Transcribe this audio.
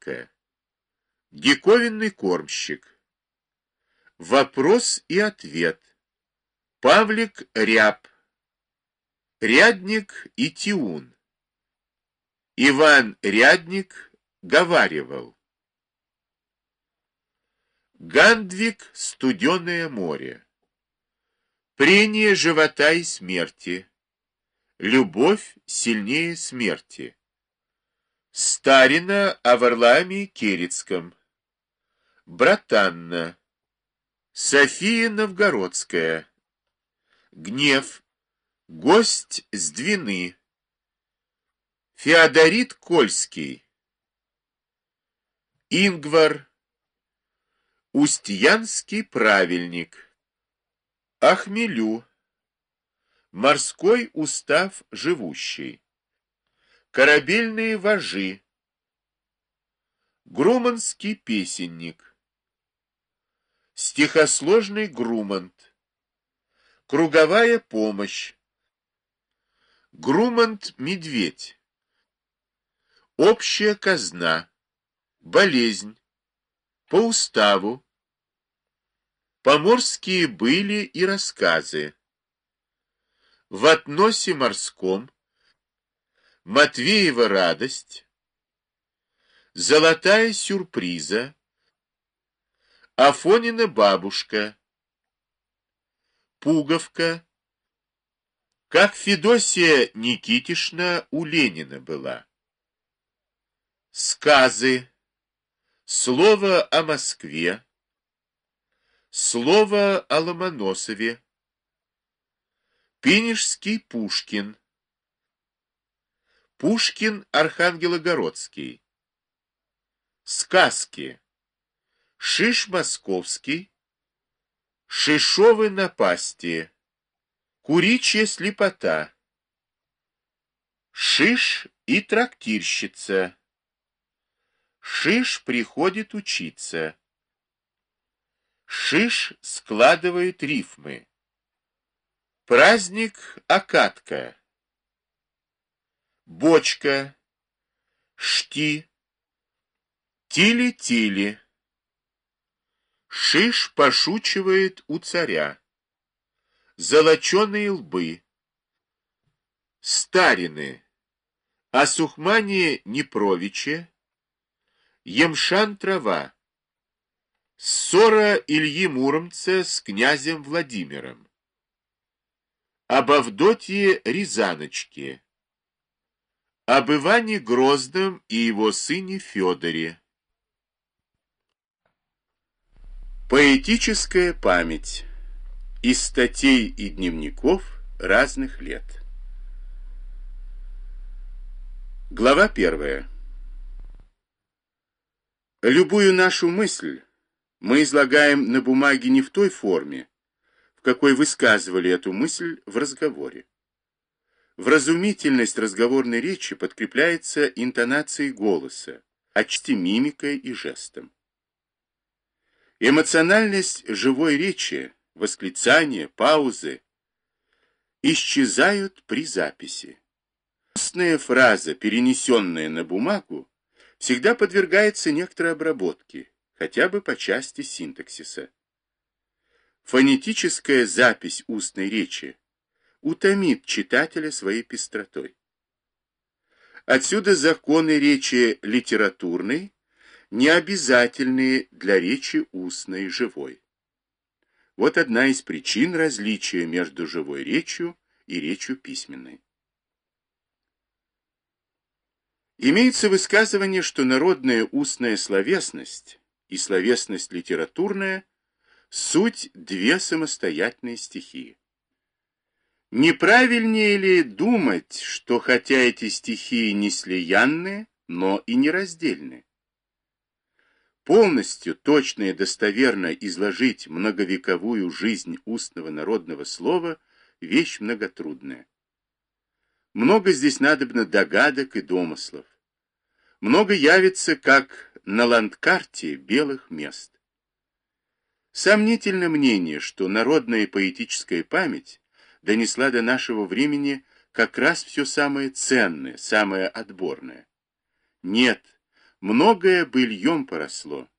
Байка. Диковинный кормщик. Вопрос и ответ. Павлик Ряб. Рядник и Тиун. Иван Рядник говаривал. Гандвик — студеное море. Прение живота и смерти. Любовь сильнее смерти. Старина о Варлааме Кирицком. Братанна. София Новгородская. Гнев. Гость с Двины. Феодорит Кольский. Ингвар. Устьянский правильник. Ахмелю. Морской устав живущий. Корабельные вожи. Груманский песенник. Стихосложный Грумант. Круговая помощь. Грумант-медведь. Общая казна. Болезнь. По уставу. Поморские были и рассказы. В относе морском. Матвеева радость. Золотая сюрприза. Афонина бабушка. Пуговка. Как Федосия Никитишна у Ленина была. Сказы. Слово о Москве. Слово о Ломоносове. Пинежский Пушкин. Пушкин Архангелогородский. Сказки. Шиш Московский. Шишовы напасти. Куричья слепота. Шиш и трактирщица. Шиш приходит учиться. Шиш складывает рифмы. Праздник Акатка. Бочка. Шти. Тили-тили. Шиш пошучивает у царя. Золоченые лбы. Старины. О Сухмане Непровиче. Емшан трава. Ссора Ильи Муромца с князем Владимиром. Об Авдотье Рязаночке. Об Иване Грозном и его сыне Федоре. Поэтическая память. Из статей и дневников разных лет. Глава 1. Любую нашу мысль мы излагаем на бумаге не в той форме, в какой высказывали эту мысль в разговоре. Вразумительность разговорной речи подкрепляется интонацией голоса, отчасти мимикой и жестом. Эмоциональность живой речи, восклицания, паузы исчезают при записи. Устная фраза, перенесенная на бумагу, всегда подвергается некоторой обработке, хотя бы по части синтаксиса. Фонетическая запись устной речи утомит читателя своей пестротой. Отсюда законы речи литературной, не обязательные для речи устной живой. Вот одна из причин различия между живой речью и речью письменной. Имеется высказывание, что народная устная словесность и словесность литературная – суть две самостоятельные стихии. Неправильнее ли думать, что хотя эти стихии не слиянны, но и нераздельны? Полностью, точно и достоверно изложить многовековую жизнь устного народного слова – вещь многотрудная. Много здесь надобно догадок и домыслов. Много явится, как на ландкарте белых мест. Сомнительно мнение, что народная поэтическая память донесла до нашего времени как раз все самое ценное, самое отборное. Нет, Многое быльем поросло.